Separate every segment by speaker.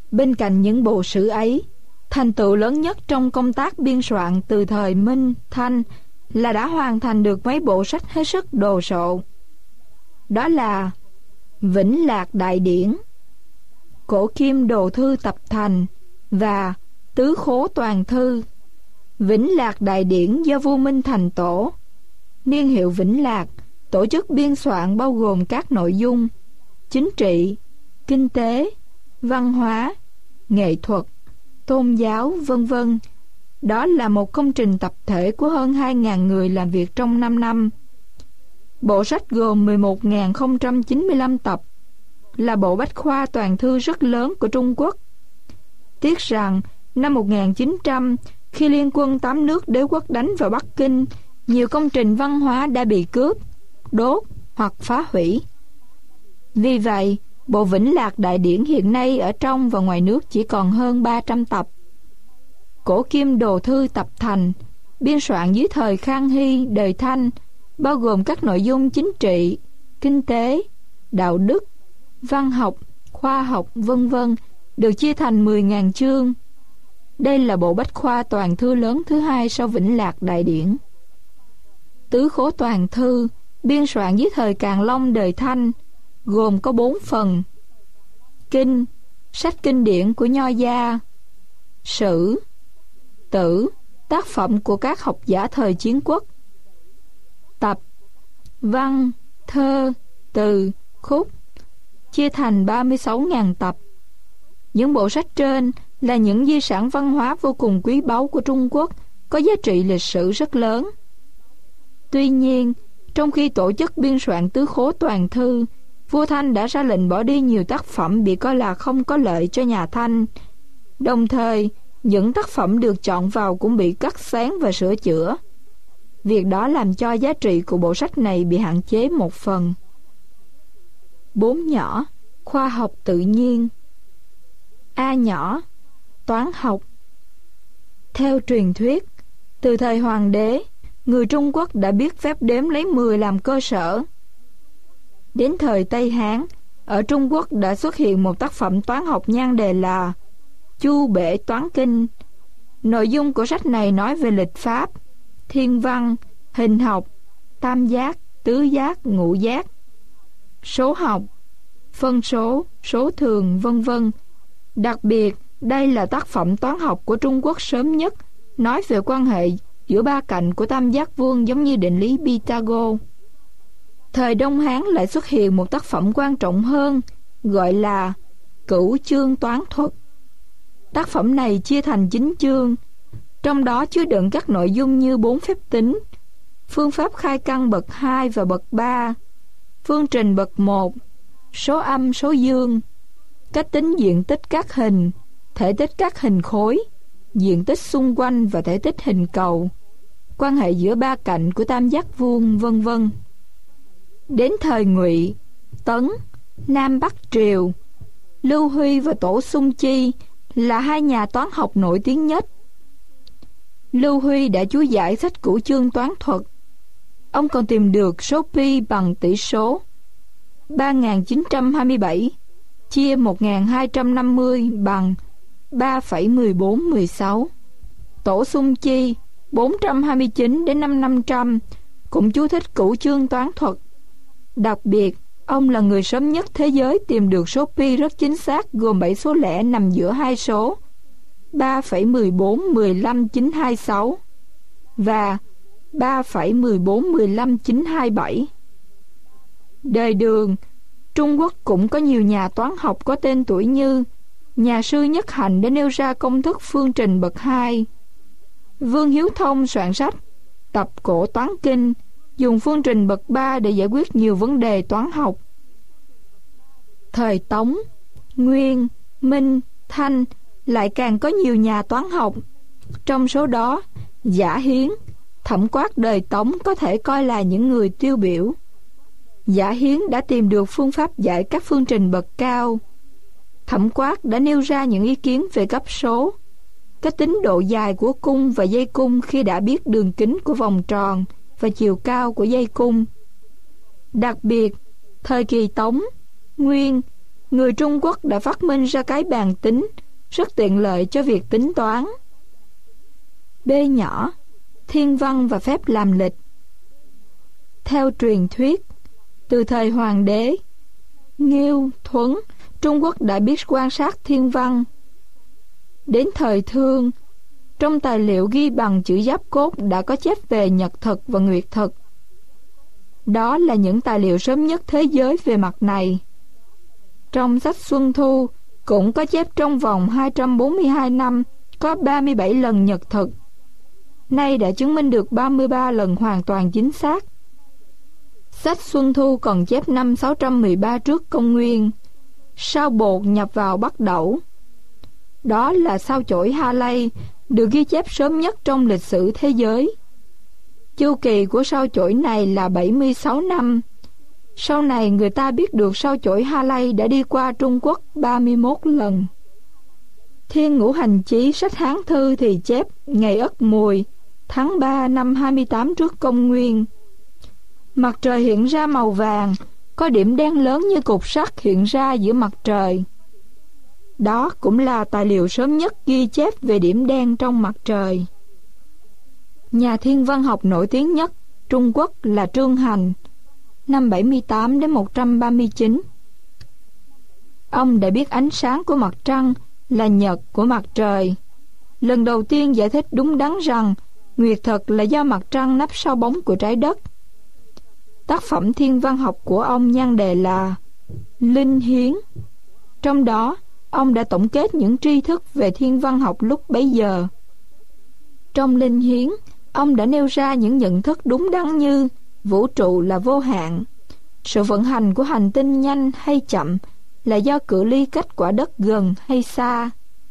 Speaker 1: Bên cạnh những bộ sử ấy, thành tựu lớn nhất trong công tác biên soạn từ thời Minh, Thanh là đã hoàn thành được mấy bộ sách hết sức đồ sộ. Đó là Vĩnh Lạc Đại Điển, Cổ Kim Đồ Thư Tập Thành và Tứ Khố Toàn Thư. Vĩnh Lạc Đại Điển do vua Minh thành tổ, niên hiệu Vĩnh Lạc, tổ chức biên soạn bao gồm các nội dung chính trị, kinh tế, văn hóa, nghệ thuật, tôn giáo, vân vân. Đó là một công trình tập thể của hơn 2.000 người làm việc trong 5 năm. Bộ sách gồm 11.095 tập, là bộ bách khoa toàn thư rất lớn của Trung Quốc. Tiếc rằng, năm 1900, khi liên quân 8 nước đế quốc đánh vào Bắc Kinh, nhiều công trình văn hóa đã bị cướp, đốt hoặc phá hủy. Vì vậy, bộ Vĩnh Lạc Đại Điển hiện nay ở trong và ngoài nước chỉ còn hơn 300 tập. Cổ Kim Đồ Thư Tập Thành, biên soạn dưới thời Khang Hy, đời Thanh, bao gồm các nội dung chính trị, kinh tế, đạo đức, văn học, khoa học, vân vân, được chia thành 10.000 chương. Đây là bộ bách khoa toàn thư lớn thứ hai sau Vĩnh Lạc Đại Điển. Tứ Khố Toàn Thư, biên soạn dưới thời Càn Long, đời Thanh, gồm có 4 phần: Kinh, sách kinh điển của Nho gia; Sử, Tử, tác phẩm của các học giả thời chiến quốc; Tập, văn, thơ, từ, khúc, chia thành 36.000 tập. Những bộ sách trên là những di sản văn hóa vô cùng quý báu của Trung Quốc, có giá trị lịch sử rất lớn. Tuy nhiên, trong khi tổ chức biên soạn Tứ Khố Toàn Thư, vua Thanh đã ra lệnh bỏ đi nhiều tác phẩm bị coi là không có lợi cho nhà Thanh. Đồng thời, những tác phẩm được chọn vào cũng bị cắt xén và sửa chữa. Việc đó làm cho giá trị của bộ sách này bị hạn chế một phần. 4 nhỏ, khoa học tự nhiên. A nhỏ, toán học. Theo truyền thuyết, từ thời Hoàng đế, người Trung Quốc đã biết phép đếm lấy 10 làm cơ sở. Đến thời Tây Hán, ở Trung Quốc đã xuất hiện một tác phẩm toán học nhan đề là Chu Bể Toán Kinh. Nội dung của sách này nói về lịch pháp, thiên văn, hình học, tam giác, tứ giác, ngũ giác, số học, phân số, số thường, vân vân. Đặc biệt, đây là tác phẩm toán học của Trung Quốc sớm nhất, nói về quan hệ giữa ba cạnh của tam giác vuông giống như định lý Pythagore. Thời Đông Hán lại xuất hiện một tác phẩm quan trọng hơn, gọi là Cửu Chương Toán Thuật. Tác phẩm này chia thành 9 chương, trong đó chứa đựng các nội dung như 4 phép tính, phương pháp khai căn bậc 2 và bậc 3, phương trình bậc 1, số âm số dương, cách tính diện tích các hình, thể tích các hình khối, diện tích xung quanh và thể tích hình cầu, quan hệ giữa ba cạnh của tam giác vuông, vân vân. Đến thời Ngụy, Tấn, Nam Bắc Triều, Lưu Huy và Tổ Xung Chi là hai nhà toán học nổi tiếng nhất. Lưu Huy đã chú giải sách Cửu Chương Toán Thuật. Ông còn tìm được số pi bằng tỷ số 3.927 chia 1.250 bằng 3,1416. Tổ Xung Chi 429 đến năm 500 cũng chú thích Cửu Chương Toán Thuật. Đặc biệt, ông là người sớm nhất thế giới tìm được số pi rất chính xác, gồm 7 số lẻ nằm giữa hai số 3,1415926 và 3,1415927. Đời Đường, Trung Quốc cũng có nhiều nhà toán học có tên tuổi như nhà sư Nhất Hạnh đã nêu ra công thức phương trình bậc 2. Vương Hiếu Thông soạn sách Tập Cổ Toán Kinh, dùng phương trình bậc 3 để giải quyết nhiều vấn đề toán học. Thời Tống, Nguyên, Minh, Thanh lại càng có nhiều nhà toán học. Trong số đó, Giả Hiến, Thẩm Quát đời Tống có thể coi là những người tiêu biểu. Giả Hiến đã tìm được phương pháp giải các phương trình bậc cao. Thẩm Quát đã nêu ra những ý kiến về cấp số, cách tính độ dài của cung và dây cung khi đã biết đường kính của vòng tròn và chiều cao của dây cung. Đặc biệt, thời kỳ Tống, Nguyên, người Trung Quốc đã phát minh ra cái bàn tính rất tiện lợi cho việc tính toán. B nhỏ, thiên văn và phép làm lịch. Theo truyền thuyết, từ thời hoàng đế Nghiêu Thuấn, Trung Quốc đã biết quan sát thiên văn. Đến thời Thương, trong tài liệu ghi bằng chữ giáp cốt đã có chép về nhật thực và nguyệt thực. Đó là những tài liệu sớm nhất thế giới về mặt này. Trong sách Xuân Thu cũng có chép trong vòng 242 năm có 37 lần nhật thực. Nay đã chứng minh được 33 lần hoàn toàn chính xác. Sách Xuân Thu còn chép năm 613 trước công nguyên, sao bột nhập vào Bắc Đẩu. Đó là sao chổi Ha Lây, được ghi chép sớm nhất trong lịch sử thế giới. Chu kỳ của sao chổi này là 76 năm. Sau này người ta biết được sao chổi Ha Lây đã đi qua Trung Quốc 31 lần. Thiên Ngũ Hành Chí sách Hán Thư thì chép ngày Ất Mùi, tháng 3 năm 28 trước công nguyên. Mặt trời hiện ra màu vàng, có điểm đen lớn như cục sắt hiện ra giữa mặt trời. Đó cũng là tài liệu sớm nhất ghi chép về điểm đen trong mặt trời. Nhà thiên văn học nổi tiếng nhất Trung Quốc là Trương Hành, năm 78 đến 139. Ông đã biết ánh sáng của mặt trăng là nhật của mặt trời. Lần đầu tiên giải thích đúng đắn rằng nguyệt thực là do mặt trăng nấp sau bóng của trái đất. Tác phẩm thiên văn học của ông nhan đề là Linh Hiến. Trong đó, ông đã tổng kết những tri thức về thiên văn học lúc bấy giờ. Trong Linh Hiến, ông đã nêu ra những nhận thức đúng đắn như vũ trụ là vô hạn, sự vận hành của hành tinh nhanh hay chậm là do cự ly cách quả đất gần hay xa.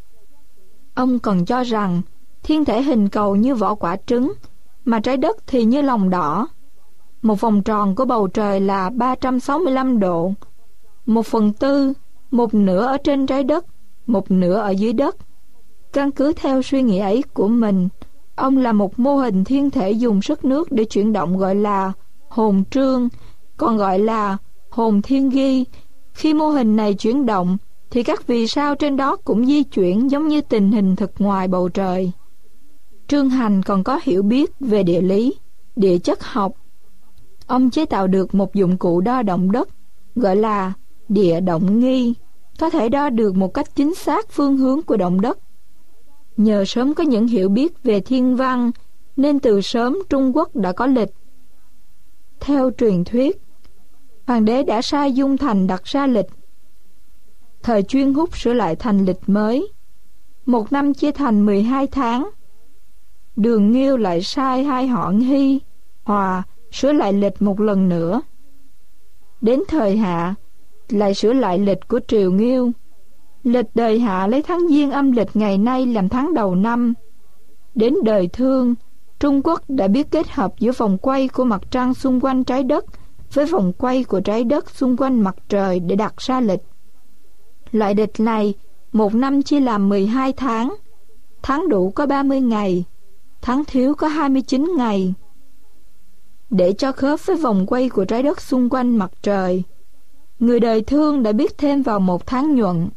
Speaker 1: Ông còn cho rằng thiên thể hình cầu như vỏ quả trứng, mà trái đất thì như lòng đỏ. Một vòng tròn của bầu trời là 365 độ, 1/4, một nửa ở trên trái đất, một nửa ở dưới đất. Căn cứ theo suy nghĩ ấy của mình, ông là một mô hình thiên thể dùng sức nước để chuyển động gọi là hồn trương, còn gọi là hồn thiên ghi. Khi mô hình này chuyển động, thì các vì sao trên đó cũng di chuyển giống như tình hình thực ngoài bầu trời. Trương Hành còn có hiểu biết về địa lý, địa chất học. Ông chế tạo được một dụng cụ đo động đất, gọi là địa động nghi, có thể đo được một cách chính xác phương hướng của động đất. Nhờ sớm có những hiểu biết về thiên văn, nên từ sớm Trung Quốc đã có lịch. Theo truyền thuyết, hoàng đế đã sai Dung Thành đặt ra lịch. Thời Chuyên Húc sửa lại thành lịch mới. Một năm chia thành 12 tháng. Đường Nghiêu lại sai hai họ Hy, Hòa sửa lại lịch một lần nữa. Đến thời Hạ lại sửa lại lịch của triều Nghiêu. Lịch đời Hạ lấy tháng Giêng âm lịch ngày nay làm tháng đầu năm. Đến đời Thương, Trung Quốc đã biết kết hợp giữa vòng quay của mặt trăng xung quanh trái đất với vòng quay của trái đất xung quanh mặt trời để đặt ra lịch. Loại lịch này, một năm chia làm 12 tháng. Tháng đủ có 30 ngày, tháng thiếu có 29 ngày. Để cho khớp với vòng quay của trái đất xung quanh mặt trời, người đời Thương đã biết thêm vào một tháng nhuận.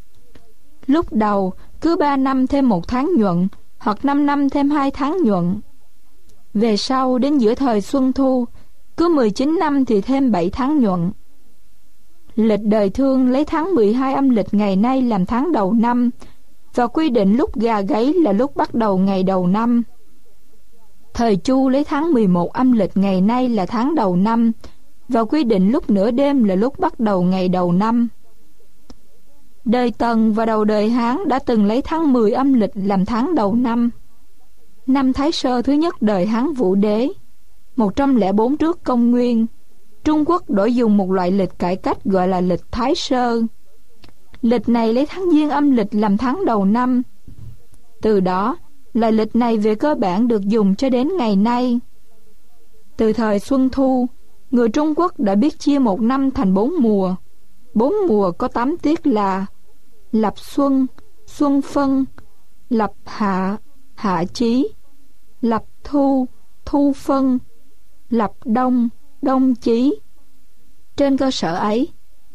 Speaker 1: Lúc đầu, cứ 3 năm thêm một tháng nhuận, hoặc 5 năm thêm 2 tháng nhuận. Về sau, đến giữa thời Xuân Thu, cứ 19 năm thì thêm 7 tháng nhuận. Lịch đời Thương lấy tháng 12 âm lịch ngày nay làm tháng đầu năm, và quy định lúc gà gáy là lúc bắt đầu ngày đầu năm. Thời Chu lấy tháng 11 âm lịch ngày nay là tháng đầu năm, và quy định lúc nửa đêm là lúc bắt đầu ngày đầu năm. Đời Tần và đầu đời Hán đã từng lấy tháng 10 âm lịch làm tháng đầu năm. Năm Thái Sơ thứ nhất đời Hán Vũ Đế, 104 trước công nguyên, Trung Quốc đổi dùng một loại lịch cải cách gọi là lịch Thái Sơ. Lịch này lấy tháng Giêng âm lịch làm tháng đầu năm. Từ đó, loại lịch này về cơ bản được dùng cho đến ngày nay. Từ thời Xuân Thu, người Trung Quốc đã biết chia một năm thành 4 mùa. 4 mùa có 8 tiết là lập xuân, xuân phân, lập hạ, hạ chí, lập thu, thu phân, lập đông, đông chí. Trên cơ sở ấy,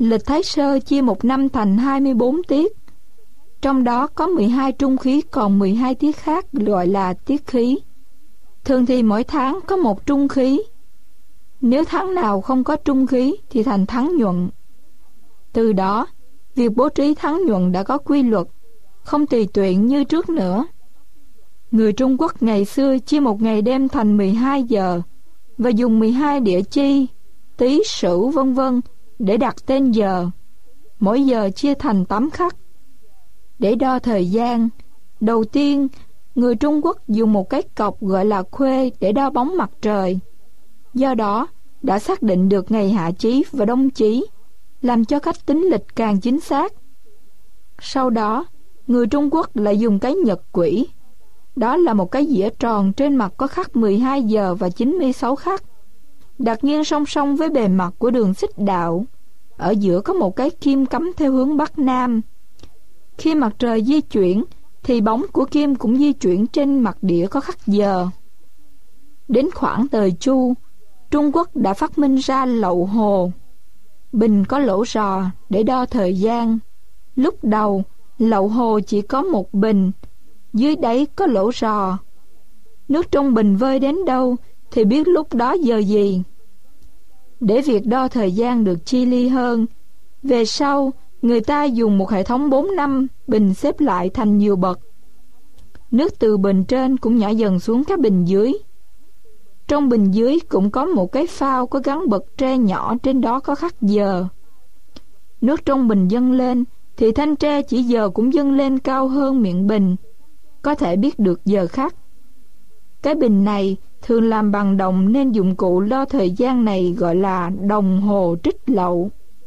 Speaker 1: Lịch Thái Sơ chia một năm thành 24 tiết. Trong đó có 12 trung khí, còn 12 tiết khác gọi là tiết khí. Thường thì mỗi tháng có một trung khí. Nếu tháng nào không có trung khí thì thành tháng nhuận. Từ đó, việc bố trí tháng nhuận đã có quy luật, không tùy tiện như trước nữa. Người Trung Quốc ngày xưa chia một ngày đêm thành 12 giờ và dùng 12 địa chi, Tý, Sửu vân vân để đặt tên giờ. Mỗi giờ chia thành 8 khắc. Để đo thời gian, đầu tiên, người Trung Quốc dùng một cái cọc gọi là khuê để đo bóng mặt trời. Do đó, đã xác định được ngày hạ chí và đông chí, làm cho cách tính lịch càng chính xác. Sau đó, người Trung Quốc lại dùng cái nhật quỹ. Đó là một cái dĩa tròn trên mặt có khắc 12 giờ và 96 khắc, đặt nghiêng song song với bề mặt của đường xích đạo. Ở giữa có một cái kim cắm theo hướng Bắc Nam. Khi mặt trời di chuyển, thì bóng của kim cũng di chuyển trên mặt đĩa có khắc giờ. Đến khoảng thời Chu, Trung Quốc đã phát minh ra lậu hồ. Bình có lỗ rò để đo thời gian. Lúc đầu, lậu hồ chỉ có một bình, dưới đáy có lỗ rò. Nước trong bình vơi đến đâu thì biết lúc đó giờ gì. Để việc đo thời gian được chi li hơn, về sau người ta dùng một hệ thống 4 năm bình xếp lại thành nhiều bậc. Nước từ bình trên cũng nhỏ dần xuống các bình dưới. Trong bình dưới cũng có một cái phao có gắn bậc tre nhỏ, trên đó có khắc giờ. Nước trong bình dâng lên thì thanh tre chỉ giờ cũng dâng lên cao hơn miệng bình, có thể biết được giờ khắc. Cái bình này thường làm bằng đồng nên dụng cụ đo thời gian này gọi là đồng hồ trích lậu.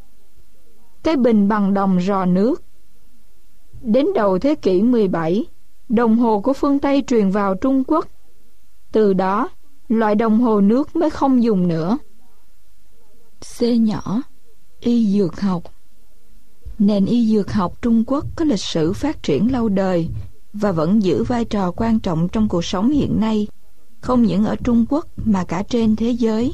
Speaker 1: Cái bình bằng đồng rò nước. Đến đầu thế kỷ 17, đồng hồ của phương Tây truyền vào Trung Quốc. Từ đó, loại đồng hồ nước mới không dùng nữa. C nhỏ, y dược học. Nền y dược học Trung Quốc có lịch sử phát triển lâu đời và vẫn giữ vai trò quan trọng trong cuộc sống hiện nay, không những ở Trung Quốc mà cả trên thế giới.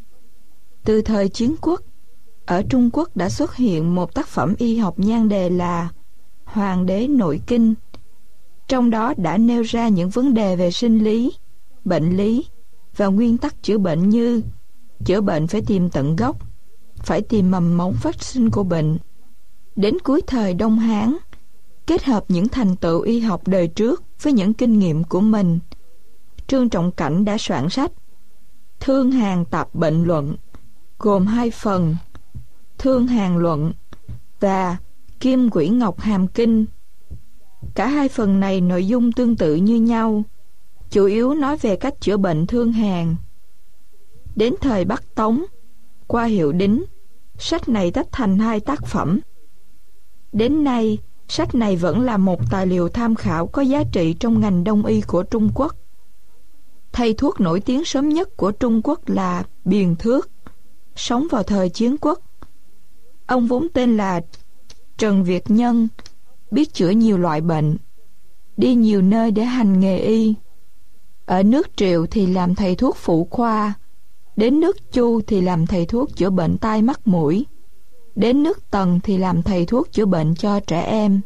Speaker 1: Từ thời Chiến quốc, ở Trung Quốc đã xuất hiện một tác phẩm y học nhan đề là Hoàng đế nội kinh. Trong đó đã nêu ra những vấn đề về sinh lý, bệnh lý và nguyên tắc chữa bệnh như chữa bệnh phải tìm tận gốc, phải tìm mầm mống phát sinh của bệnh. Đến cuối thời Đông Hán, kết hợp những thành tựu y học đời trước với những kinh nghiệm của mình, Trương Trọng Cảnh đã soạn sách Thương Hàn Tạp Bệnh Luận, gồm 2 phần, Thương Hàn Luận và Kim Quỹ Ngọc Hàm Kinh. Cả 2 phần này nội dung tương tự như nhau, chủ yếu nói về cách chữa bệnh thương hàn. Đến thời Bắc Tống, qua hiệu Đính, sách này tách thành 2 tác phẩm. Đến nay, sách này vẫn là một tài liệu tham khảo có giá trị trong ngành đông y của Trung Quốc. Thầy thuốc nổi tiếng sớm nhất của Trung Quốc là Biền Thước, sống vào thời Chiến quốc. Ông vốn tên là Trần Việt Nhân, biết chữa nhiều loại bệnh, đi nhiều nơi để hành nghề y. Ở nước Triệu thì làm thầy thuốc phụ khoa, đến nước Chu thì làm thầy thuốc chữa bệnh tai mắt mũi, đến nước Tần thì làm thầy thuốc chữa bệnh cho trẻ em.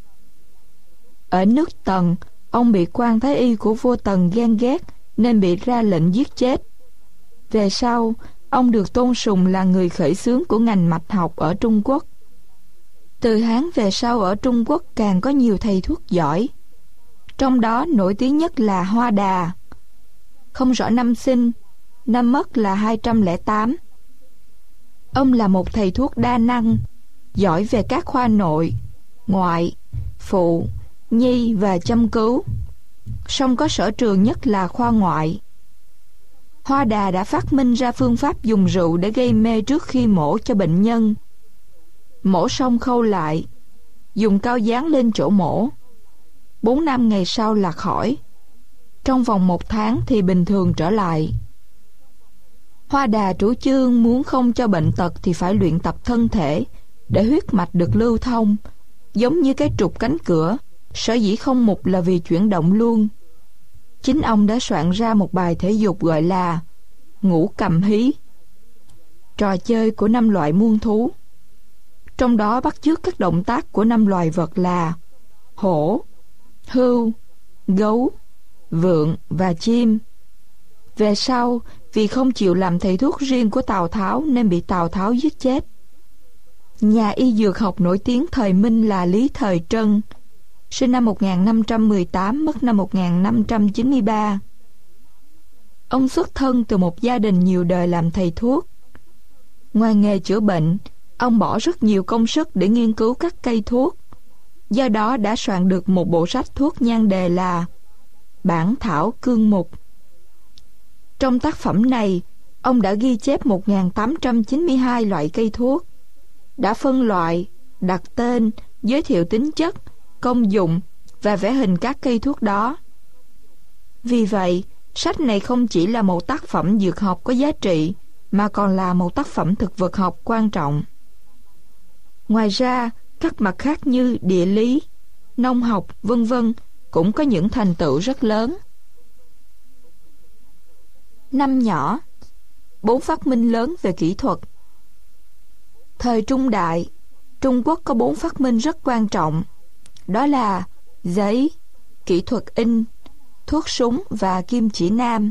Speaker 1: Ở nước Tần, ông bị quan thái y của vua Tần ghen ghét nên bị ra lệnh giết chết. Về sau, ông được tôn sùng là người khởi xướng của ngành mạch học ở Trung Quốc. Từ Hán về sau ở Trung Quốc càng có nhiều thầy thuốc giỏi. Trong đó nổi tiếng nhất là Hoa Đà. Không rõ năm sinh, năm mất là 208. Ông là một thầy thuốc đa năng, giỏi về các khoa nội, ngoại, phụ, nhi và châm cứu. Song có sở trường nhất là khoa ngoại. Hoa Đà đã phát minh ra phương pháp dùng rượu để gây mê trước khi mổ cho bệnh nhân. Mổ xong khâu lại, dùng cao dán lên chỗ mổ. 4-5 ngày sau là khỏi. Trong vòng 1 tháng thì bình thường trở lại. Hoa Đà chủ trương muốn không cho bệnh tật thì phải luyện tập thân thể để huyết mạch được lưu thông, giống như cái trục cánh cửa, sở dĩ không mục là vì chuyển động luôn. Chính ông đã soạn ra một bài thể dục gọi là Ngũ Cầm Hí, trò chơi của 5 loại muôn thú. trong đó bắt chước các động tác của 5 loài vật là hổ, hươu, gấu, vượn và chim. Về sau, vì không chịu làm thầy thuốc riêng của Tào Tháo nên bị Tào Tháo giết chết. Nhà y dược học nổi tiếng thời Minh là Lý Thời Trân, sinh năm 1518, mất năm 1593. Ông xuất thân từ một gia đình nhiều đời làm thầy thuốc. Ngoài nghề chữa bệnh, ông bỏ rất nhiều công sức để nghiên cứu các cây thuốc. Do đó đã soạn được một bộ sách thuốc nhan đề là Bản Thảo Cương Mục. Trong tác phẩm này, ông đã ghi chép 1892 loại cây thuốc, đã phân loại, đặt tên, giới thiệu tính chất, công dụng và vẽ hình các cây thuốc đó. Vì vậy, sách này không chỉ là một tác phẩm dược học có giá trị, mà còn là một tác phẩm thực vật học quan trọng. Ngoài ra, các mặt khác như địa lý, nông học, vân vân cũng có những thành tựu rất lớn. Năm nhỏ, 4 phát minh lớn về kỹ thuật. Thời Trung Đại, Trung Quốc có 4 phát minh rất quan trọng, đó là giấy, kỹ thuật in, thuốc súng và kim chỉ nam.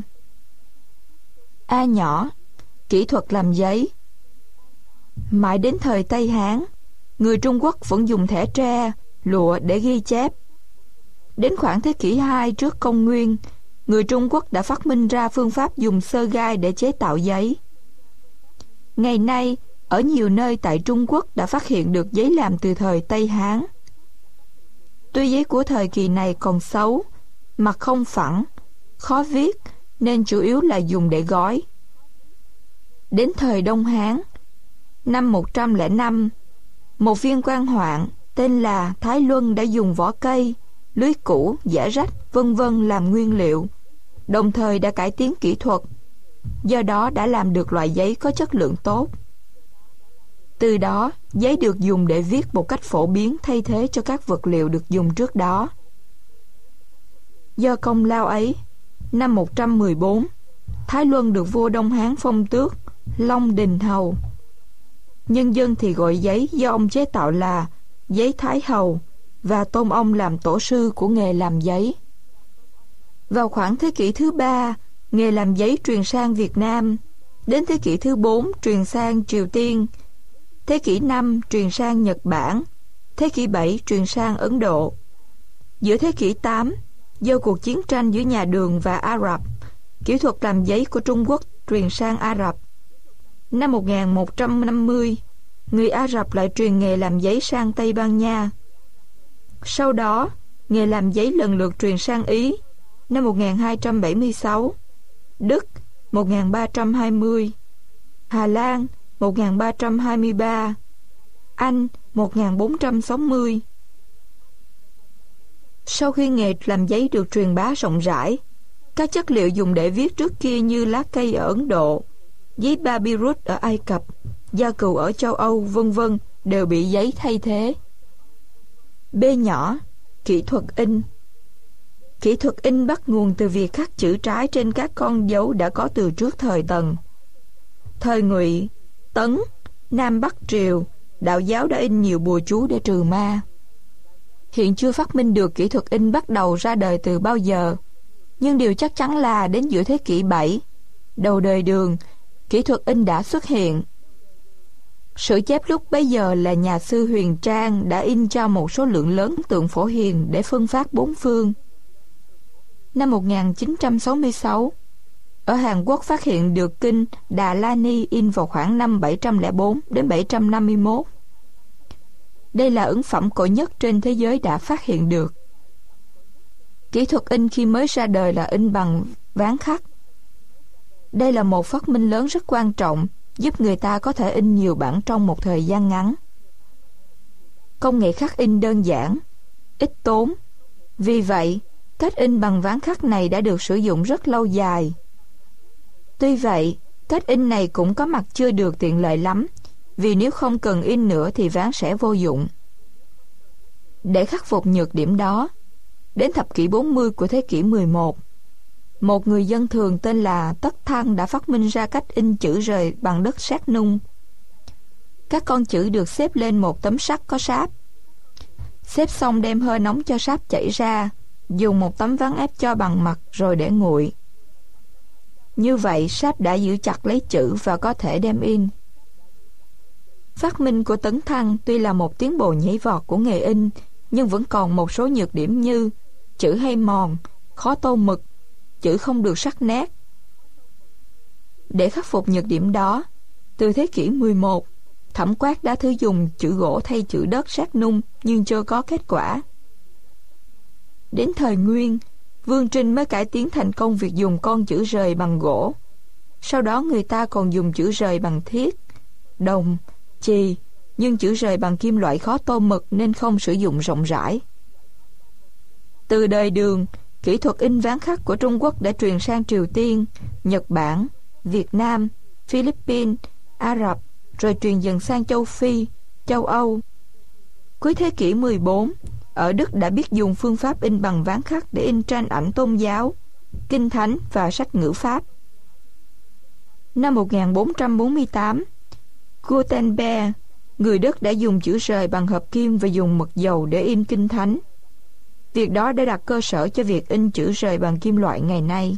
Speaker 1: A nhỏ, kỹ thuật làm giấy. Mãi đến thời Tây Hán, người Trung Quốc vẫn dùng thẻ tre, lụa để ghi chép. Đến khoảng thế kỷ 2 trước công nguyên, người Trung Quốc đã phát minh ra phương pháp dùng sơ gai để chế tạo giấy. Ngày nay, ở nhiều nơi tại Trung Quốc đã phát hiện được giấy làm từ thời Tây Hán. Tuy giấy của thời kỳ này còn xấu, mặt không phẳng, khó viết, nên chủ yếu là dùng để gói. Đến thời Đông Hán, năm 105, một viên quan hoạn tên là Thái Luân đã dùng vỏ cây, lưới củ, giã rách, vân vân làm nguyên liệu, đồng thời đã cải tiến kỹ thuật, do đó đã làm được loại giấy có chất lượng tốt. Từ đó, giấy được dùng để viết một cách phổ biến thay thế cho các vật liệu được dùng trước đó. Do công lao ấy, năm 114, Thái Luân được vua Đông Hán phong tước Long Đình Hầu. Nhân dân thì gọi giấy do ông chế tạo là giấy Thái Hầu và tôn ông làm tổ sư của nghề làm giấy. Vào khoảng thế kỷ thứ 3, nghề làm giấy truyền sang Việt Nam. Đến thế kỷ thứ 4 truyền sang Triều Tiên. Thế kỷ 5 truyền sang Nhật Bản. Thế kỷ 7 truyền sang Ấn Độ. Giữa thế kỷ 8, do cuộc chiến tranh giữa nhà Đường và Ả Rập, kỹ thuật làm giấy của Trung Quốc truyền sang Ả Rập. Năm 1150, người Ả Rập lại truyền nghề làm giấy sang Tây Ban Nha. Sau đó, nghề làm giấy lần lượt truyền sang Ý năm 1276, Đức 1320, Hà Lan 1323, Anh 1460. Sau khi nghề làm giấy được truyền bá rộng rãi, các chất liệu dùng để viết trước kia như lá cây ở Ấn Độ, giấy papyrus ở Ai Cập, da cừu ở châu Âu, vân vân đều bị giấy thay thế. B nhỏ, kỹ thuật in. Kỹ thuật in bắt nguồn từ việc khắc chữ trái trên các con dấu đã có từ trước thời Tần. Thời Ngụy, Tấn, Nam Bắc Triều, đạo giáo đã in nhiều bùa chú để trừ ma. Hiện chưa phát minh được kỹ thuật in bắt đầu ra đời từ bao giờ, nhưng điều chắc chắn là đến giữa thế kỷ 7, đầu đời Đường, kỹ thuật in đã xuất hiện. Sử chép lúc bấy giờ là nhà sư Huyền Trang đã in cho một số lượng lớn tượng Phổ Hiền để phân phát bốn phương. Năm 1966, ở Hàn Quốc phát hiện được kinh Đà La Ni in vào khoảng năm 704 đến 751. Đây là ấn phẩm cổ nhất trên thế giới đã phát hiện được. Kỹ thuật in khi mới ra đời là in bằng ván khắc. Đây là một phát minh lớn rất quan trọng, giúp người ta có thể in nhiều bản trong một thời gian ngắn. Công nghệ khắc in đơn giản, ít tốn. Vì vậy, cách in bằng ván khắc này đã được sử dụng rất lâu dài. Tuy vậy, cách in này cũng có mặt chưa được tiện lợi lắm, vì nếu không cần in nữa thì ván sẽ vô dụng. Để khắc phục nhược điểm đó, đến thập kỷ 40 của thế kỷ 11, một người dân thường tên là Tất Thăng đã phát minh ra cách in chữ rời bằng đất sét nung. Các con chữ được xếp lên một tấm sắt có sáp. Xếp xong đem hơi nóng cho sáp chảy ra, dùng một tấm ván ép cho bằng mặt rồi để nguội. Như vậy sáp đã giữ chặt lấy chữ và có thể đem in. Phát minh của Tấn Thăng tuy là một tiến bộ nhảy vọt của nghề in, nhưng vẫn còn một số nhược điểm như chữ hay mòn, khó tô mực, chữ không được sắc nét. Để khắc phục nhược điểm đó, từ thế kỷ 11, Thẩm Quát đã thử dùng chữ gỗ thay chữ đất sát nung nhưng chưa có kết quả. Đến thời Nguyên, Vương Trinh mới cải tiến thành công việc dùng con chữ rời bằng gỗ. Sau đó người ta còn dùng chữ rời bằng thiết, đồng, chì, nhưng chữ rời bằng kim loại khó tô mực nên không sử dụng rộng rãi. Từ đời Đường, kỹ thuật in ván khắc của Trung Quốc đã truyền sang Triều Tiên, Nhật Bản, Việt Nam, Philippines, Ả Rập, rồi truyền dần sang châu Phi, châu Âu. Cuối thế kỷ 14, ở Đức đã biết dùng phương pháp in bằng ván khắc để in tranh ảnh tôn giáo, kinh thánh và sách ngữ Pháp. Năm 1448, Gutenberg, người Đức đã dùng chữ rời bằng hợp kim và dùng mực dầu để in kinh thánh. Việc đó đã đặt cơ sở cho việc in chữ rời bằng kim loại ngày nay.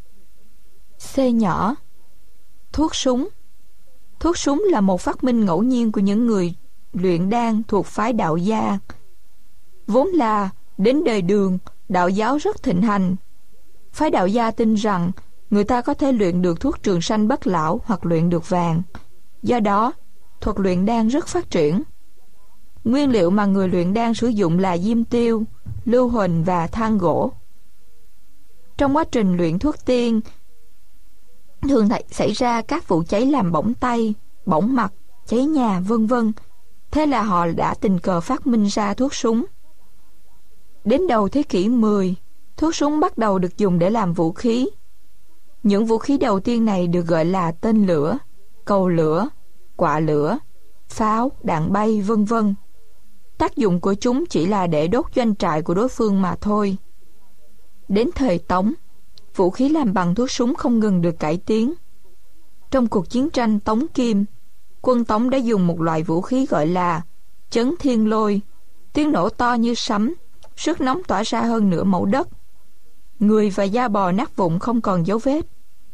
Speaker 1: C nhỏ. Thuốc súng. Thuốc súng là một phát minh ngẫu nhiên của những người luyện đan thuộc phái đạo gia. Vốn là, đến đời Đường, đạo giáo rất thịnh hành. Phái đạo gia tin rằng người ta có thể luyện được thuốc trường sanh bất lão hoặc luyện được vàng. Do đó, thuật luyện đan rất phát triển. Nguyên liệu mà người luyện đan sử dụng là diêm tiêu, lưu huỳnh và than gỗ. Trong quá trình luyện thuốc tiên, thường xảy ra các vụ cháy làm bỏng tay, bỏng mặt, cháy nhà, vân vân. Thế là họ đã tình cờ phát minh ra thuốc súng. Đến đầu thế kỷ 10, thuốc súng bắt đầu được dùng để làm vũ khí. Những vũ khí đầu tiên này được gọi là tên lửa, cầu lửa, quạ lửa, pháo, đạn bay, vân vân. Tác dụng của chúng chỉ là để đốt doanh trại của đối phương mà thôi. Đến thời Tống, vũ khí làm bằng thuốc súng không ngừng được cải tiến. Trong cuộc chiến tranh Tống Kim, quân Tống đã dùng một loại vũ khí gọi là chấn thiên lôi, tiếng nổ to như sấm, sức nóng tỏa ra hơn nửa mẫu đất. Người và da bò nát vụn không còn dấu vết.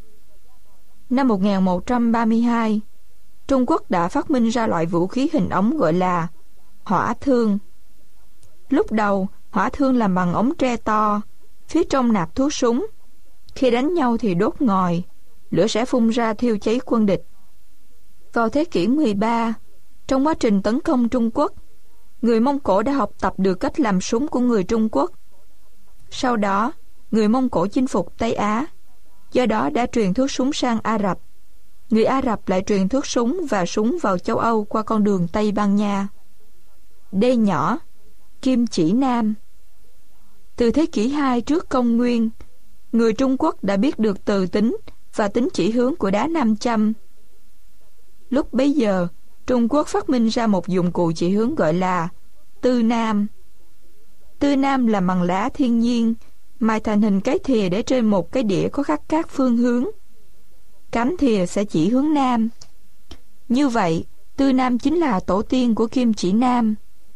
Speaker 1: Năm 1132, Trung Quốc đã phát minh ra loại vũ khí hình ống gọi là hỏa thương. Lúc đầu, hỏa thương làm bằng ống tre to, phía trong nạp thuốc súng. Khi đánh nhau thì đốt ngòi, lửa sẽ phun ra thiêu cháy quân địch. Vào thế kỷ 13, trong quá trình tấn công Trung Quốc, người Mông Cổ đã học tập được cách làm súng của người Trung Quốc. Sau đó, người Mông Cổ chinh phục Tây Á, do đó đã truyền thuốc súng sang Ả Rập. Người Ả Rập lại truyền thuốc súng và súng vào châu Âu qua con đường Tây Ban Nha. D nhỏ, kim chỉ nam. Từ thế kỷ 2 trước công nguyên, người Trung Quốc đã biết được từ tính và tính chỉ hướng của đá nam châm. Lúc bấy giờ, Trung Quốc phát minh ra một dụng cụ chỉ hướng gọi là tư nam. Tư nam là bằng lá thiên nhiên, mài thành hình cái thìa để trên một cái đĩa có khắc các phương hướng. Cắm thìa sẽ chỉ hướng nam. Như vậy, tư nam chính là tổ tiên của kim chỉ nam.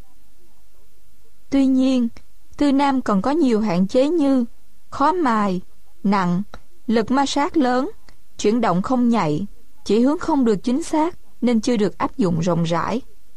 Speaker 1: Tuy nhiên, tư nam còn có nhiều hạn chế như khó mài, nặng, lực ma sát lớn, chuyển động không nhạy, chỉ hướng không được chính xác nên chưa được áp dụng rộng rãi.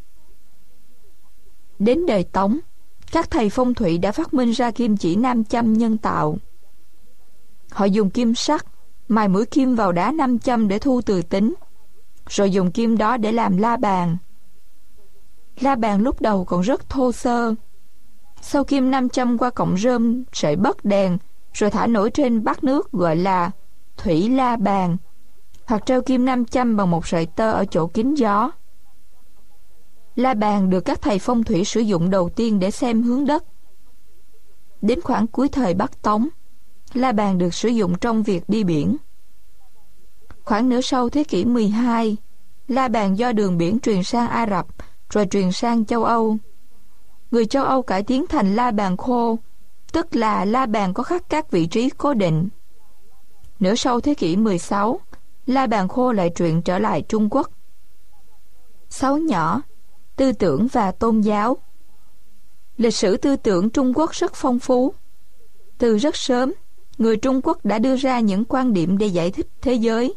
Speaker 1: Đến đời Tống, các thầy phong thủy đã phát minh ra kim chỉ nam châm nhân tạo. Họ dùng kim sắt, mài mũi kim vào đá nam châm để thu từ tính, rồi dùng kim đó để làm la bàn. La bàn lúc đầu còn rất thô sơ. Sau kim nam châm qua cọng rơm, sợi bất đèn, rồi thả nổi trên bát nước gọi là thủy la bàn, hoặc treo kim nam châm bằng một sợi tơ ở chỗ kín gió. La bàn được các thầy phong thủy sử dụng đầu tiên để xem hướng đất. Đến khoảng cuối thời Bắc Tống, la bàn được sử dụng trong việc đi biển. Khoảng nửa sau thế kỷ 12, la bàn do đường biển truyền sang Ả Rập, rồi truyền sang châu Âu. Người châu Âu cải tiến thành la bàn khô, tức là la bàn có khắc các vị trí cố định. Nửa sau thế kỷ 16, la bàn khô lại truyền trở lại Trung Quốc. 6 nhỏ, tư tưởng và tôn giáo. Lịch sử tư tưởng Trung Quốc rất phong phú. Từ rất sớm, người Trung Quốc đã đưa ra những quan điểm để giải thích thế giới.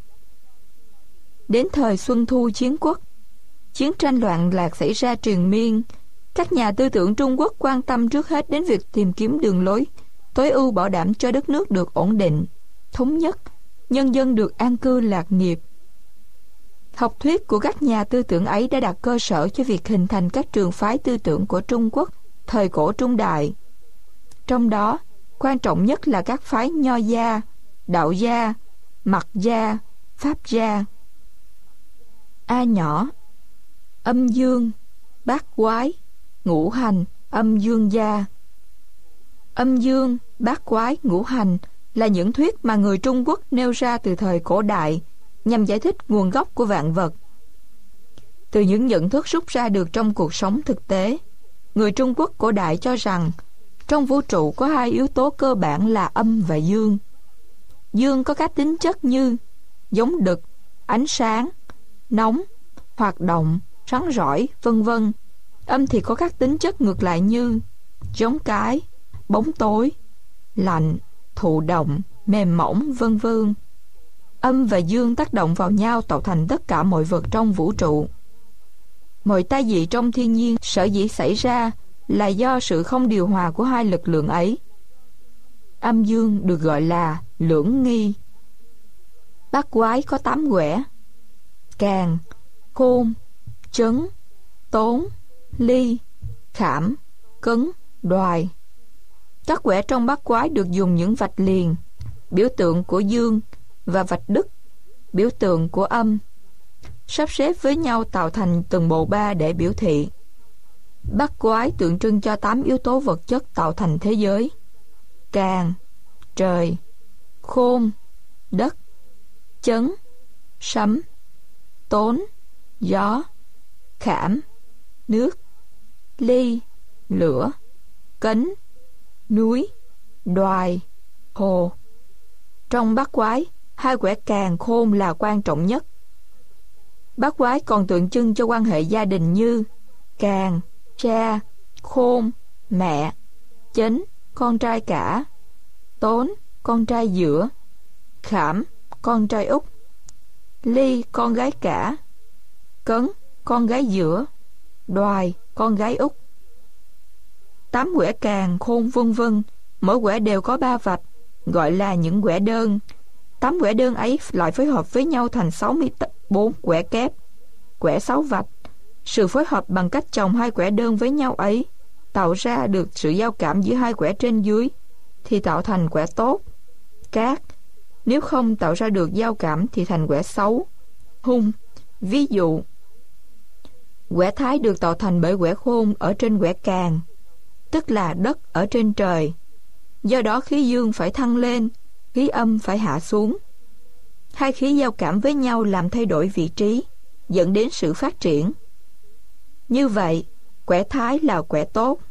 Speaker 1: Đến thời Xuân Thu Chiến Quốc, chiến tranh loạn lạc xảy ra triền miên, các nhà tư tưởng Trung Quốc quan tâm trước hết đến việc tìm kiếm đường lối tối ưu bảo đảm cho đất nước được ổn định, thống nhất, nhân dân được an cư lạc nghiệp. Học thuyết của các nhà tư tưởng ấy đã đặt cơ sở cho việc hình thành các trường phái tư tưởng của Trung Quốc thời cổ trung đại. Trong đó, quan trọng nhất là các phái Nho gia, Đạo gia, Mật gia, Pháp gia. A nhỏ, âm dương, bát quái, ngũ hành, âm dương gia. Âm dương, bát quái, ngũ hành là những thuyết mà người Trung Quốc nêu ra từ thời cổ đại nhằm giải thích nguồn gốc của vạn vật. Từ những nhận thức rút ra được trong cuộc sống thực tế, người Trung Quốc cổ đại cho rằng trong vũ trụ có 2 yếu tố cơ bản là âm và dương. Dương có các tính chất như giống đực, ánh sáng, nóng, hoạt động, rắn rỏi, vân vân. Âm thì có các tính chất ngược lại như giống cái, bóng tối, lạnh, thụ động, mềm mỏng, vân vân. Âm và dương tác động vào nhau tạo thành tất cả mọi vật trong vũ trụ. Mọi tai dị trong thiên nhiên sở dĩ xảy ra là do sự không điều hòa của 2 lực lượng ấy. Âm dương được gọi là lưỡng nghi. Bát quái có 8 quẻ: càn, khôn, chấn, tốn, ly, khảm, cấn, đoài. Các quẻ trong bát quái được dùng những vạch liền, biểu tượng của dương, và vạch đứt, biểu tượng của âm, sắp xếp với nhau tạo thành từng bộ ba để biểu thị. Bát quái tượng trưng cho 8 yếu tố vật chất tạo thành thế giới: càn, trời; khôn, đất; chấn, sấm; tốn, gió; khảm, nước; ly, lửa; cấn, núi; đoài, hồ. Trong bát quái, 2 quẻ càn khôn là quan trọng nhất. Bát quái còn tượng trưng cho quan hệ gia đình như càn, cha; khôn, mẹ; chấn, con trai cả; tốn, con trai giữa; khảm, con trai út; ly, con gái cả; cấn, con gái giữa; đoài, con gái út. 8 quẻ càn, khôn, vân vân, mỗi quẻ đều có 3 vạch, gọi là những quẻ đơn. 8 quẻ đơn ấy lại phối hợp với nhau thành 64 quẻ kép, quẻ 6 vạch. Sự phối hợp bằng cách chồng 2 quẻ đơn với nhau ấy tạo ra được sự giao cảm giữa 2 quẻ trên dưới thì tạo thành quẻ tốt, cát. Nếu không tạo ra được giao cảm thì thành quẻ xấu, hung. Ví dụ, quẻ thái được tạo thành bởi quẻ khôn ở trên quẻ càn, tức là đất ở trên trời. Do đó khí dương phải thăng lên, khí âm phải hạ xuống. 2 khí giao cảm với nhau làm thay đổi vị trí, dẫn đến sự phát triển. Như vậy, quẻ thái là quẻ tốt.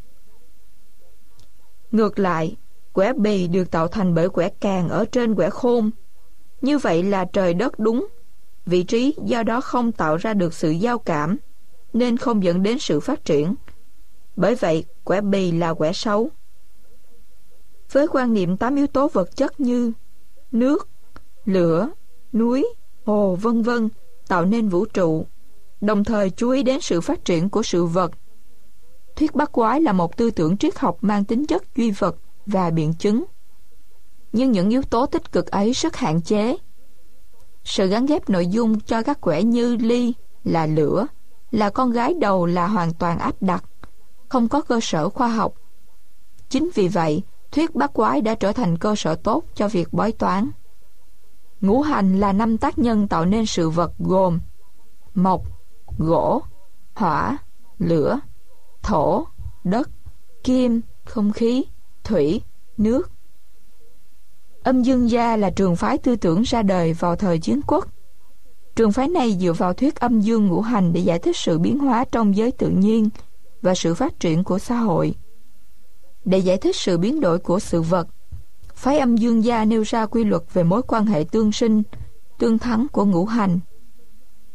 Speaker 1: Ngược lại, quẻ bì được tạo thành bởi quẻ càn ở trên quẻ khôn. Như vậy là trời đất đúng, vị trí do đó không tạo ra được sự giao cảm, nên không dẫn đến sự phát triển. Bởi vậy, quẻ bì là quẻ xấu. Với quan niệm 8 yếu tố vật chất như nước, lửa, núi, hồ, vân vân tạo nên vũ trụ, đồng thời chú ý đến sự phát triển của sự vật. Thuyết bát quái là một tư tưởng triết học mang tính chất duy vật và biện chứng. Nhưng những yếu tố tích cực ấy rất hạn chế. Sự gắn ghép nội dung cho các quẻ như ly là lửa, là con gái đầu là hoàn toàn áp đặt, không có cơ sở khoa học. Chính vì vậy, thuyết bát quái đã trở thành cơ sở tốt cho việc bói toán. Ngũ hành là 5 tác nhân tạo nên sự vật gồm mộc, gỗ, hỏa, lửa, thổ, đất, kim, không khí, thủy, nước. Âm dương gia là trường phái tư tưởng ra đời vào thời Chiến Quốc. Trường phái này dựa vào thuyết âm dương ngũ hành để giải thích sự biến hóa trong giới tự nhiên và sự phát triển của xã hội. Để giải thích sự biến đổi của sự vật, phái âm dương gia nêu ra quy luật về mối quan hệ tương sinh, tương thắng của ngũ hành.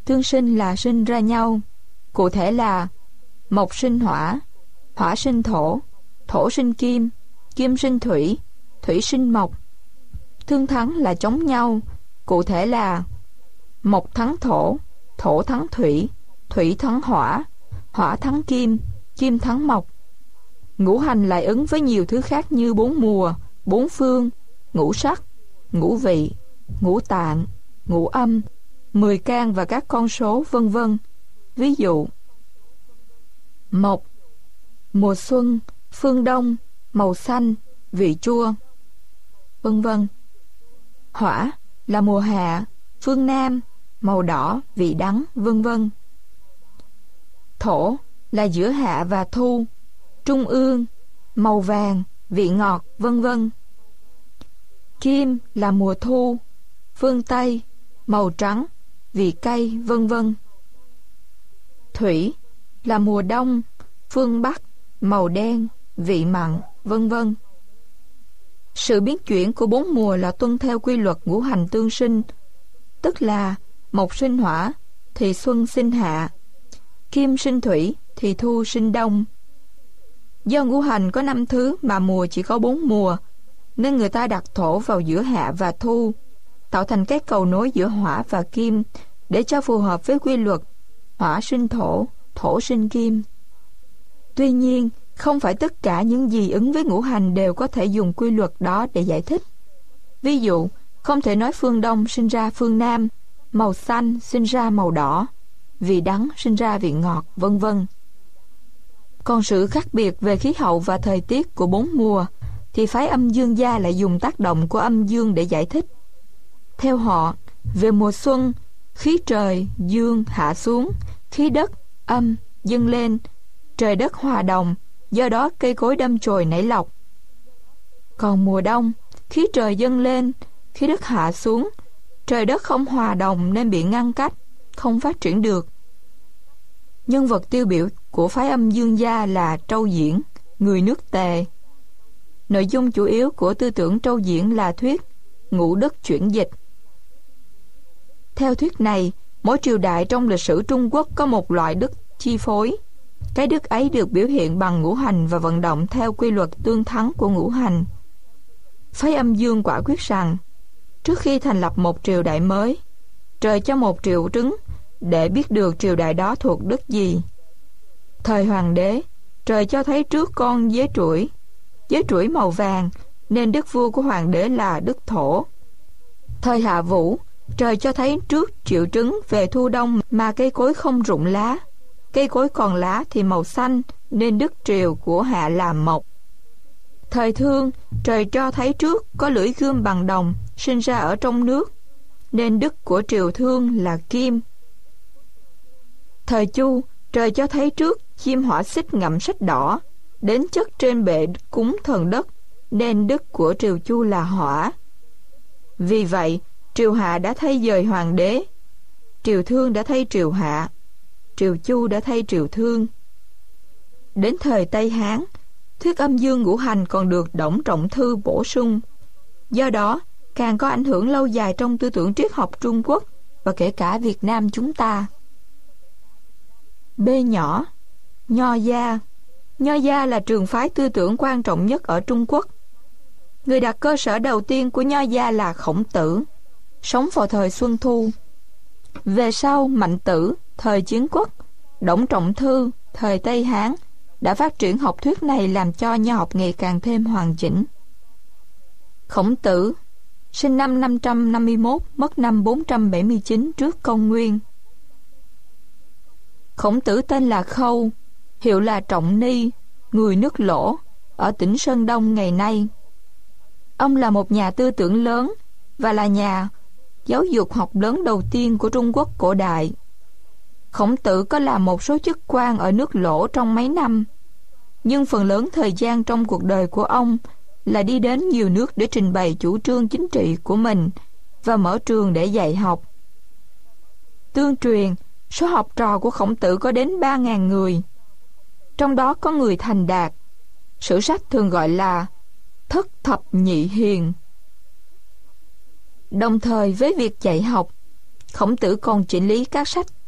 Speaker 1: Tương sinh là sinh ra nhau, cụ thể là mộc sinh hỏa, hỏa sinh thổ, thổ sinh kim, kim sinh thủy, thủy sinh mộc. Tương thắng là chống nhau, cụ thể là mộc thắng thổ, thổ thắng thủy, thủy thắng hỏa, hỏa thắng kim, kim thắng mộc. Ngũ hành lại ứng với nhiều thứ khác như 4 mùa, 4 phương, ngũ sắc, ngũ vị, ngũ tạng, ngũ âm, 10 can và các con số vân vân. Ví dụ: mộc, mùa xuân, phương đông, màu xanh, vị chua, vân vân. Hỏa là mùa hạ, phương nam, màu đỏ, vị đắng, vân vân. Thổ là giữa hạ và thu, trung ương, màu vàng, vị ngọt, vân vân. Kim là mùa thu, phương Tây, màu trắng, vị cay, vân vân. Thủy là mùa đông, phương Bắc, màu đen, vị mặn, vân vân. Sự biến chuyển của 4 mùa là tuân theo quy luật ngũ hành tương sinh, tức là mộc sinh hỏa thì xuân sinh hạ, kim sinh thủy thì thu sinh đông. Do ngũ hành có 5 thứ mà mùa chỉ có 4 mùa, nên người ta đặt thổ vào giữa hạ và thu, tạo thành cái cầu nối giữa hỏa và kim để cho phù hợp với quy luật hỏa sinh thổ, thổ sinh kim. Tuy nhiên, không phải tất cả những gì ứng với ngũ hành đều có thể dùng quy luật đó để giải thích. Ví dụ, không thể nói phương Đông sinh ra phương Nam, màu xanh sinh ra màu đỏ, vị đắng sinh ra vị ngọt, vân vân. Còn sự khác biệt về khí hậu và thời tiết của 4 mùa thì phái âm dương gia lại dùng tác động của âm dương để giải thích. Theo họ, về mùa xuân, khí trời dương hạ xuống, khí đất âm dâng lên, trời đất hòa đồng, do đó cây cối đâm chồi nảy lộc. Còn mùa đông, khí trời dâng lên, khí đất hạ xuống, trời đất không hòa đồng nên bị ngăn cách, không phát triển được. Nhân vật tiêu biểu của phái âm dương gia là Trâu Diễn, người nước Tề. Nội dung chủ yếu của tư tưởng Trâu Diễn là thuyết ngũ đức chuyển dịch. Theo thuyết này, mỗi triều đại trong lịch sử Trung Quốc có một loại đức chi phối. Cái đức ấy được biểu hiện bằng ngũ hành và vận động theo quy luật tương thắng của ngũ hành. Phái âm dương quả quyết rằng, trước khi thành lập một triều đại mới, trời cho một triệu trứng để biết được triều đại đó thuộc đức gì. Thời hoàng đế, trời cho thấy trước con dế trũi màu vàng, nên đức vua của hoàng đế là đức Thổ. Thời Hạ Vũ, trời cho thấy trước triệu trứng về thu đông mà cây cối không rụng lá, cây cối còn lá thì màu xanh, nên đức triều của Hạ là Mộc. Thời Thương, trời cho thấy trước có lưỡi gươm bằng đồng sinh ra ở trong nước, nên đức của triều Thương là Kim. Thời Chu, trời cho thấy trước chim hỏa xích ngậm sách đỏ đến chất trên bệ cúng thần đất, nên đức của triều Chu là Hỏa. Vì vậy, triều Hạ đã thay dời hoàng đế, triều Thương đã thay triều Hạ, triều Chu đã thay triều Thương. Đến thời Tây Hán, thuyết âm dương ngũ hành còn được Đổng Trọng Thư bổ sung. Do đó, càng có ảnh hưởng lâu dài trong tư tưởng triết học Trung Quốc và kể cả Việt Nam chúng ta. B nhỏ, Nho gia. Nho gia là trường phái tư tưởng quan trọng nhất ở Trung Quốc. Người đặt cơ sở đầu tiên của Nho gia là Khổng Tử, sống vào thời Xuân Thu. Về sau, Mạnh Tử, thời Chiến Quốc, Đổng Trọng Thư, thời Tây Hán đã phát triển học thuyết này, làm cho nho học ngày càng thêm hoàn chỉnh. Khổng Tử, sinh năm 551, mất năm 479 trước công nguyên. Khổng Tử tên là Khâu, hiệu là Trọng Ni, người nước Lỗ, ở tỉnh Sơn Đông ngày nay. Ông là một nhà tư tưởng lớn và là nhà giáo dục học lớn đầu tiên của Trung Quốc cổ đại. Khổng Tử có làm một số chức quan ở nước Lỗ trong mấy năm, nhưng phần lớn thời gian trong cuộc đời của ông là đi đến nhiều nước để trình bày chủ trương chính trị của mình và mở trường để dạy học. Tương truyền, số học trò của Khổng Tử có đến 3.000 người. Trong đó có người thành đạt, sử sách thường gọi là thất thập nhị hiền. Đồng thời với việc dạy học, Khổng Tử còn chỉnh lý các sách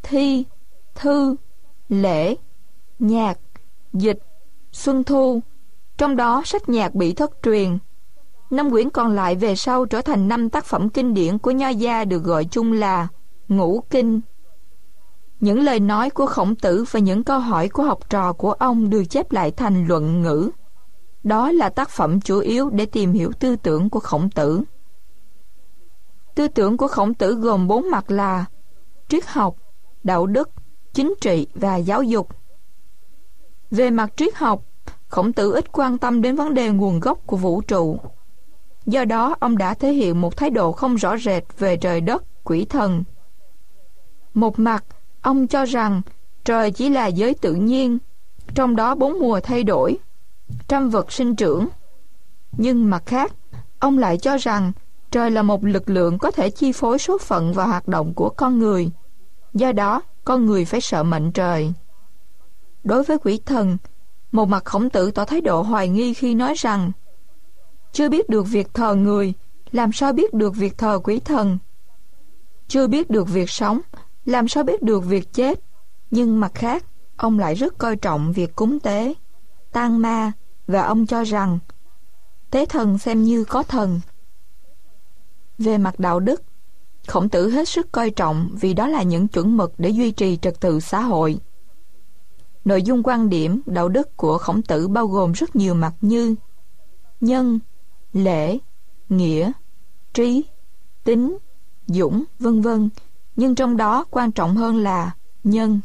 Speaker 1: thi, thư, lễ, nhạc, dịch, xuân thu, trong đó sách nhạc bị thất truyền. 5 quyển còn lại về sau trở thành 5 tác phẩm kinh điển của Nho gia được gọi chung là Ngũ Kinh. Những lời nói của Khổng Tử và những câu hỏi của học trò của ông được chép lại thành luận ngữ. Đó là tác phẩm chủ yếu để tìm hiểu tư tưởng của Khổng Tử. Tư tưởng của Khổng Tử gồm 4 mặt là triết học, đạo đức, chính trị và giáo dục. Về mặt triết học, Khổng Tử ít quan tâm đến vấn đề nguồn gốc của vũ trụ. Do đó, ông đã thể hiện một thái độ không rõ rệt về trời đất, quỷ thần. Một mặt, ông cho rằng trời chỉ là giới tự nhiên, trong đó 4 mùa thay đổi, trăm vật sinh trưởng. Nhưng mặt khác, ông lại cho rằng trời là một lực lượng có thể chi phối số phận và hoạt động của con người. Do đó, con người phải sợ mệnh trời. Đối với quỷ thần, một mặt Khổng Tử tỏ thái độ hoài nghi khi nói rằng chưa biết được việc thờ người, làm sao biết được việc thờ quỷ thần? Chưa biết được việc sống, làm sao biết được việc chết? Nhưng mặt khác, ông lại rất coi trọng việc cúng tế, tang ma, và ông cho rằng tế thần xem như có thần. Về mặt đạo đức, Khổng Tử hết sức coi trọng vì đó là những chuẩn mực để duy trì trật tự xã hội. Nội dung quan điểm đạo đức của Khổng Tử bao gồm rất nhiều mặt như nhân, lễ, nghĩa, trí, tín, dũng, vân vân, nhưng trong đó quan trọng hơn là nhân.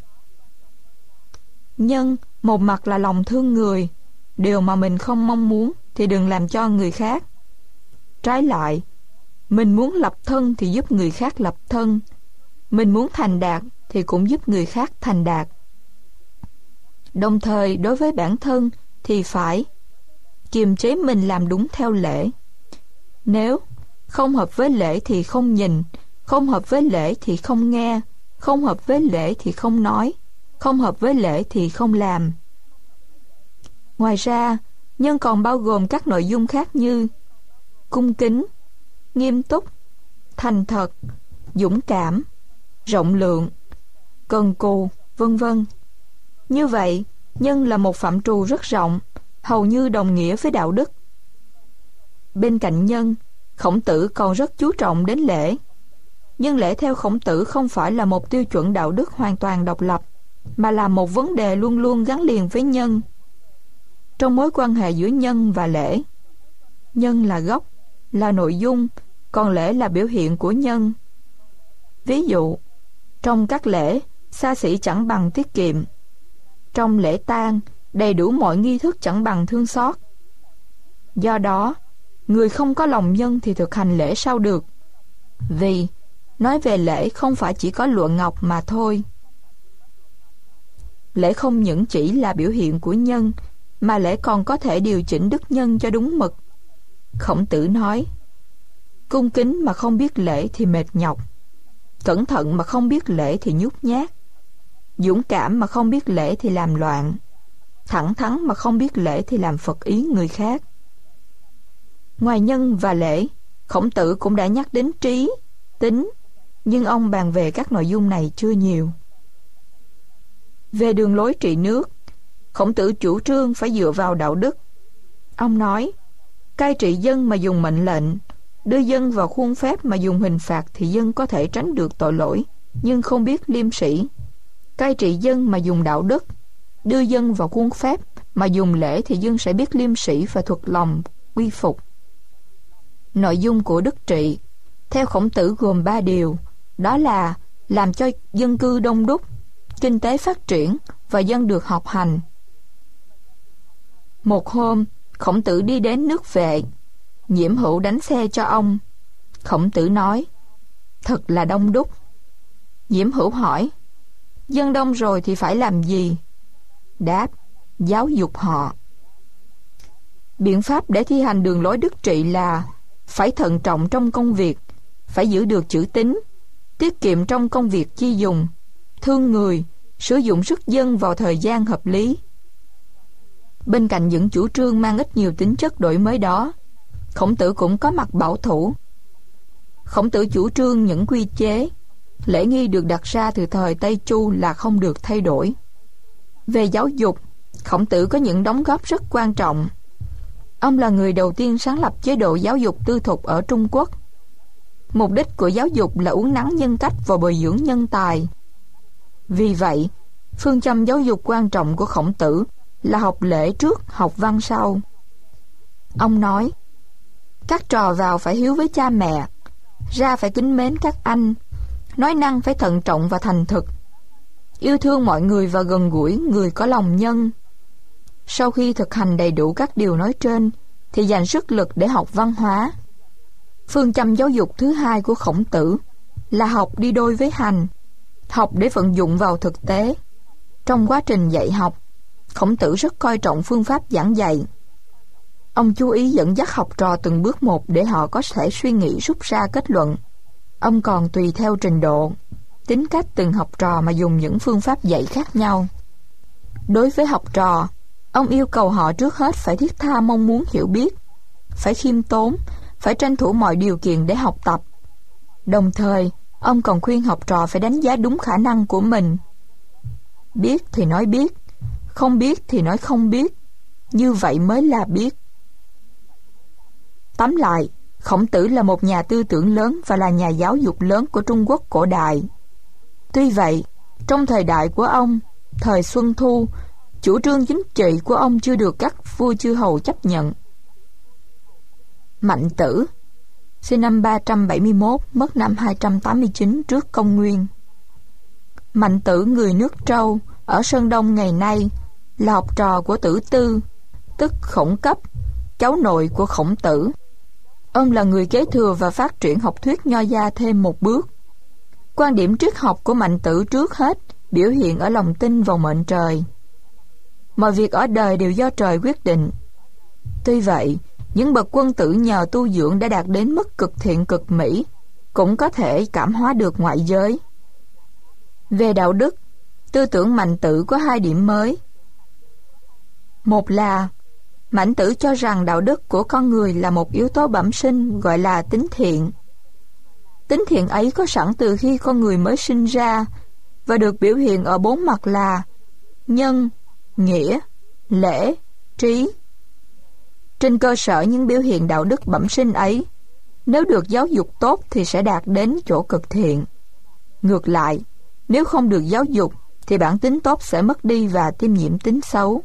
Speaker 1: Nhân, một mặt là lòng thương người, điều mà mình không mong muốn thì đừng làm cho người khác. Trái lại, mình muốn lập thân thì giúp người khác lập thân, mình muốn thành đạt thì cũng giúp người khác thành đạt. Đồng thời, đối với bản thân thì phải kiềm chế mình làm đúng theo lễ. Nếu không hợp với lễ thì không nhìn, không hợp với lễ thì không nghe, không hợp với lễ thì không nói, không hợp với lễ thì không làm. Ngoài ra, nhân còn bao gồm các nội dung khác như cung kính, nghiêm túc, thành thật, dũng cảm, rộng lượng, cần cù, vân vân. Như vậy, nhân là một phạm trù rất rộng, hầu như đồng nghĩa với đạo đức. Bên cạnh nhân, Khổng Tử còn rất chú trọng đến lễ. Nhưng lễ theo Khổng Tử không phải là một tiêu chuẩn đạo đức hoàn toàn độc lập, mà là một vấn đề luôn luôn gắn liền với nhân. Trong mối quan hệ giữa nhân và lễ, nhân là gốc, là nội dung, còn lễ là biểu hiện của nhân. Ví dụ, trong các lễ, xa xỉ chẳng bằng tiết kiệm. Trong lễ tang, đầy đủ mọi nghi thức chẳng bằng thương xót. Do đó, người không có lòng nhân thì thực hành lễ sao được? Vì, nói về lễ không phải chỉ có lụa ngọc mà thôi. Lễ không những chỉ là biểu hiện của nhân, mà lễ còn có thể điều chỉnh đức nhân cho đúng mực. Khổng Tử nói, cung kính mà không biết lễ thì mệt nhọc, cẩn thận mà không biết lễ thì nhút nhát, dũng cảm mà không biết lễ thì làm loạn, thẳng thắn mà không biết lễ thì làm phật ý người khác. Ngoài nhân và lễ, Khổng Tử cũng đã nhắc đến trí, tín, nhưng ông bàn về các nội dung này chưa nhiều. Về đường lối trị nước, Khổng Tử chủ trương phải dựa vào đạo đức. Ông nói, cai trị dân mà dùng mệnh lệnh, đưa dân vào khuôn phép mà dùng hình phạt thì dân có thể tránh được tội lỗi, nhưng không biết liêm sĩ. Cai trị dân mà dùng đạo đức, đưa dân vào khuôn phép mà dùng lễ thì dân sẽ biết liêm sĩ và thuộc lòng, quy phục. Nội dung của đức trị, theo Khổng Tử gồm 3 điều, đó là làm cho dân cư đông đúc, kinh tế phát triển và dân được học hành. Một hôm, Khổng Tử đi đến nước Vệ, Nhiễm Hữu đánh xe cho ông. Khổng Tử nói, thật là đông đúc. Nhiễm Hữu hỏi, dân đông rồi thì phải làm gì? Đáp, giáo dục họ. Biện pháp để thi hành đường lối đức trị là phải thận trọng trong công việc, phải giữ được chữ tín, tiết kiệm trong công việc chi dùng, thương người, sử dụng sức dân vào thời gian hợp lý. Bên cạnh những chủ trương mang ít nhiều tính chất đổi mới đó, Khổng Tử cũng có mặt bảo thủ. Khổng Tử chủ trương những quy chế, lễ nghi được đặt ra từ thời Tây Chu là không được thay đổi. Về giáo dục, Khổng Tử có những đóng góp rất quan trọng. Ông là người đầu tiên sáng lập chế độ giáo dục tư thục ở Trung Quốc. Mục đích của giáo dục là uốn nắn nhân cách và bồi dưỡng nhân tài. Vì vậy, phương châm giáo dục quan trọng của Khổng Tử là học lễ trước, học văn sau. Ông nói, các trò vào phải hiếu với cha mẹ, ra phải kính mến các anh, nói năng phải thận trọng và thành thực, yêu thương mọi người và gần gũi người có lòng nhân. Sau khi thực hành đầy đủ các điều nói trên, thì dành sức lực để học văn hóa. Phương châm giáo dục thứ hai của Khổng Tử là học đi đôi với hành, học để vận dụng vào thực tế. Trong quá trình dạy học, Khổng Tử rất coi trọng phương pháp giảng dạy. Ông chú ý dẫn dắt học trò từng bước một để họ có thể suy nghĩ rút ra kết luận. Ông còn tùy theo trình độ, tính cách từng học trò mà dùng những phương pháp dạy khác nhau. Đối với học trò, ông yêu cầu họ trước hết phải thiết tha mong muốn hiểu biết, phải khiêm tốn, phải tranh thủ mọi điều kiện để học tập. Đồng thời, ông còn khuyên học trò phải đánh giá đúng khả năng của mình. Biết thì nói biết, không biết thì nói không biết, như vậy mới là biết. Tóm lại, Khổng Tử là một nhà tư tưởng lớn và là nhà giáo dục lớn của Trung Quốc cổ đại. Tuy vậy, trong thời đại của ông, thời Xuân Thu, chủ trương chính trị của ông chưa được các vua chư hầu chấp nhận. Mạnh Tử, sinh năm 371, mất năm 289 trước công nguyên. Mạnh Tử người nước Trâu, ở Sơn Đông ngày nay, là học trò của Tử Tư, tức Khổng Cấp, cháu nội của Khổng Tử. Ông là người kế thừa và phát triển học thuyết Nho gia thêm một bước. Quan điểm triết học của Mạnh Tử trước hết biểu hiện ở lòng tin vào mệnh trời. Mọi việc ở đời đều do trời quyết định. Tuy vậy, những bậc quân tử nhờ tu dưỡng đã đạt đến mức cực thiện cực mỹ, cũng có thể cảm hóa được ngoại giới. Về đạo đức, tư tưởng Mạnh Tử có hai điểm mới. Một là, Mạnh Tử cho rằng đạo đức của con người là một yếu tố bẩm sinh gọi là tính thiện. Tính thiện ấy có sẵn từ khi con người mới sinh ra và được biểu hiện ở bốn mặt là nhân, nghĩa, lễ, trí. Trên cơ sở những biểu hiện đạo đức bẩm sinh ấy, nếu được giáo dục tốt thì sẽ đạt đến chỗ cực thiện. Ngược lại, nếu không được giáo dục thì bản tính tốt sẽ mất đi và tiêm nhiễm tính xấu.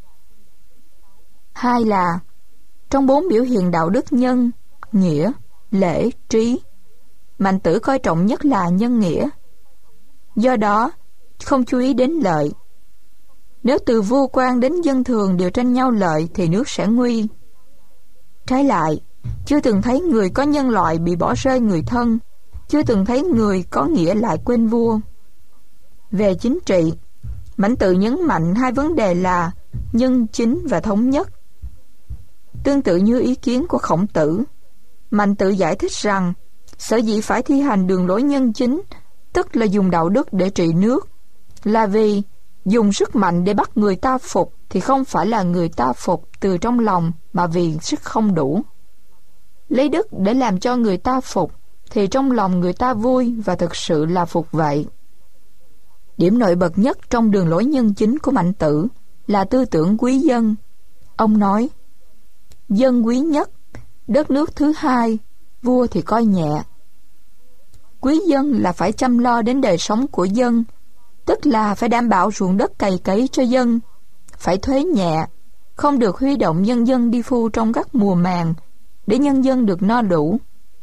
Speaker 1: Hai là, trong bốn biểu hiện đạo đức nhân, nghĩa, lễ, trí, Mạnh Tử coi trọng nhất là nhân nghĩa. Do đó, không chú ý đến lợi. Nếu từ vua quan đến dân thường đều tranh nhau lợi thì nước sẽ nguy. Trái lại, chưa từng thấy người có nhân loại bị bỏ rơi người thân, chưa từng thấy người có nghĩa lại quên vua. Về chính trị, Mạnh Tử nhấn mạnh hai vấn đề là nhân chính và thống nhất. Tương tự như ý kiến của Khổng Tử, Mạnh Tử giải thích rằng sở dĩ phải thi hành đường lối nhân chính, tức là dùng đạo đức để trị nước, là vì dùng sức mạnh để bắt người ta phục thì không phải là người ta phục từ trong lòng mà vì sức không đủ. Lấy đức để làm cho người ta phục thì trong lòng người ta vui và thực sự là phục vậy. Điểm nổi bật nhất trong đường lối nhân chính của Mạnh Tử là tư tưởng quý dân. Ông nói, dân quý nhất, đất nước thứ hai, vua thì coi nhẹ. Quý dân là phải chăm lo đến đời sống của dân, tức là phải đảm bảo ruộng đất cày cấy cho dân, phải thuế nhẹ, không được huy động nhân dân đi phu trong các mùa màng, để nhân dân được no đủ.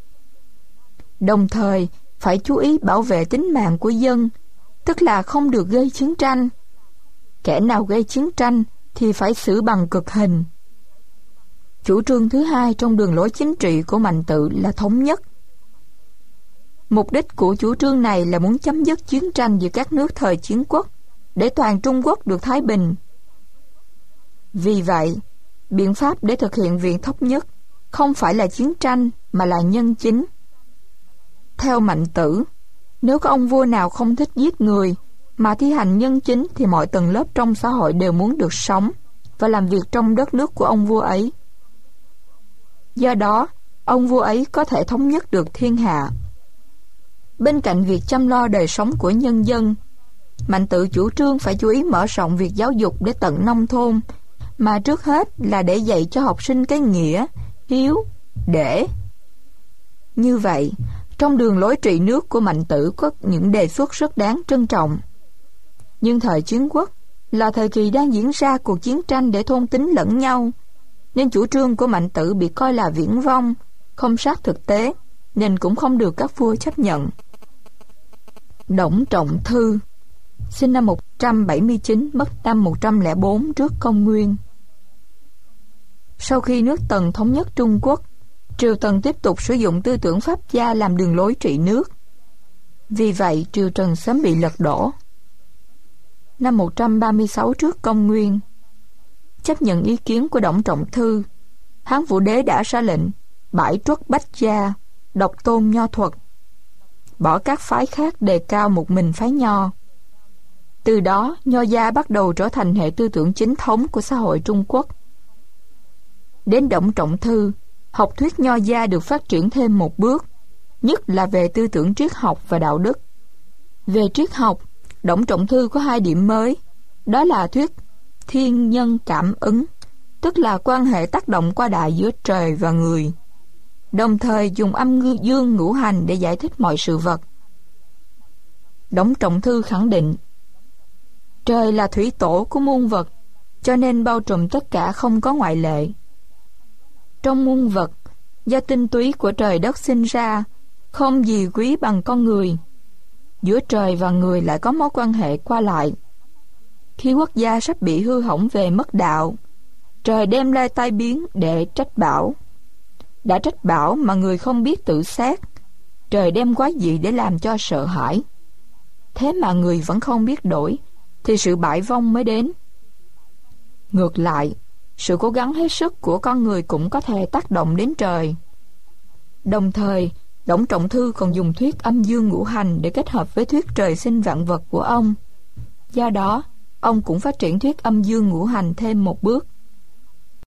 Speaker 1: Đồng thời, phải chú ý bảo vệ tính mạng của dân, tức là không được gây chiến tranh. Kẻ nào gây chiến tranh thì phải xử bằng cực hình. Chủ trương thứ hai trong đường lối chính trị của Mạnh Tử là thống nhất. Mục đích của chủ trương này là muốn chấm dứt chiến tranh giữa các nước thời chiến quốc, để toàn Trung Quốc được thái bình. Vì vậy, biện pháp để thực hiện việc thống nhất không phải là chiến tranh mà là nhân chính. Theo Mạnh Tử, nếu có ông vua nào không thích giết người mà thi hành nhân chính thì mọi tầng lớp trong xã hội đều muốn được sống và làm việc trong đất nước của ông vua ấy. Do đó, ông vua ấy có thể thống nhất được thiên hạ. Bên cạnh việc chăm lo đời sống của nhân dân, Mạnh Tự chủ trương phải chú ý mở rộng việc giáo dục đến tận nông thôn, mà trước hết là để dạy cho học sinh cái nghĩa, hiếu, để. Như vậy, trong đường lối trị nước của Mạnh Tự có những đề xuất rất đáng trân trọng. Nhưng thời chiến quốc là thời kỳ đang diễn ra cuộc chiến tranh để thôn tính lẫn nhau, nên chủ trương của Mạnh Tự bị coi là viển vông, không sát thực tế, nên cũng không được các vua chấp nhận. Đổng Trọng Thư, sinh năm 179, mất năm 104 trước công nguyên. Sau khi nước Tần thống nhất Trung Quốc, triều Tần tiếp tục sử dụng tư tưởng Pháp gia làm đường lối trị nước. Vì vậy, triều Trần sớm bị lật đổ. Năm 136 trước công nguyên, chấp nhận ý kiến của Đổng Trọng Thư, Hán Vũ Đế đã ra lệnh bãi truất bách gia, độc tôn nho thuật, bỏ các phái khác đề cao một mình phái nho. Từ đó, nho gia bắt đầu trở thành hệ tư tưởng chính thống của xã hội Trung Quốc. Đến Đổng Trọng Thư, học thuyết nho gia được phát triển thêm một bước, nhất là về tư tưởng triết học và đạo đức. Về triết học, Đổng Trọng Thư có hai điểm mới, đó là thuyết thiên nhân cảm ứng, tức là quan hệ tác động qua đại giữa trời và người, đồng thời dùng âm dương ngũ hành để giải thích mọi sự vật. Đổng Trọng Thư khẳng định, trời là thủy tổ của muôn vật, cho nên bao trùm tất cả không có ngoại lệ. Trong muôn vật, do tinh túy của trời đất sinh ra, không gì quý bằng con người. Giữa trời và người lại có mối quan hệ qua lại. Khi quốc gia sắp bị hư hỏng về mất đạo, trời đem lại tai biến để trách bảo. Đã trách bảo mà người không biết tự xét, trời đem quái gì để làm cho sợ hãi. Thế mà người vẫn không biết đổi, thì sự bại vong mới đến. Ngược lại, sự cố gắng hết sức của con người cũng có thể tác động đến trời. Đồng thời, Đổng Trọng Thư còn dùng thuyết âm dương ngũ hành để kết hợp với thuyết trời sinh vạn vật của ông. Do đó, ông cũng phát triển thuyết âm dương ngũ hành thêm một bước.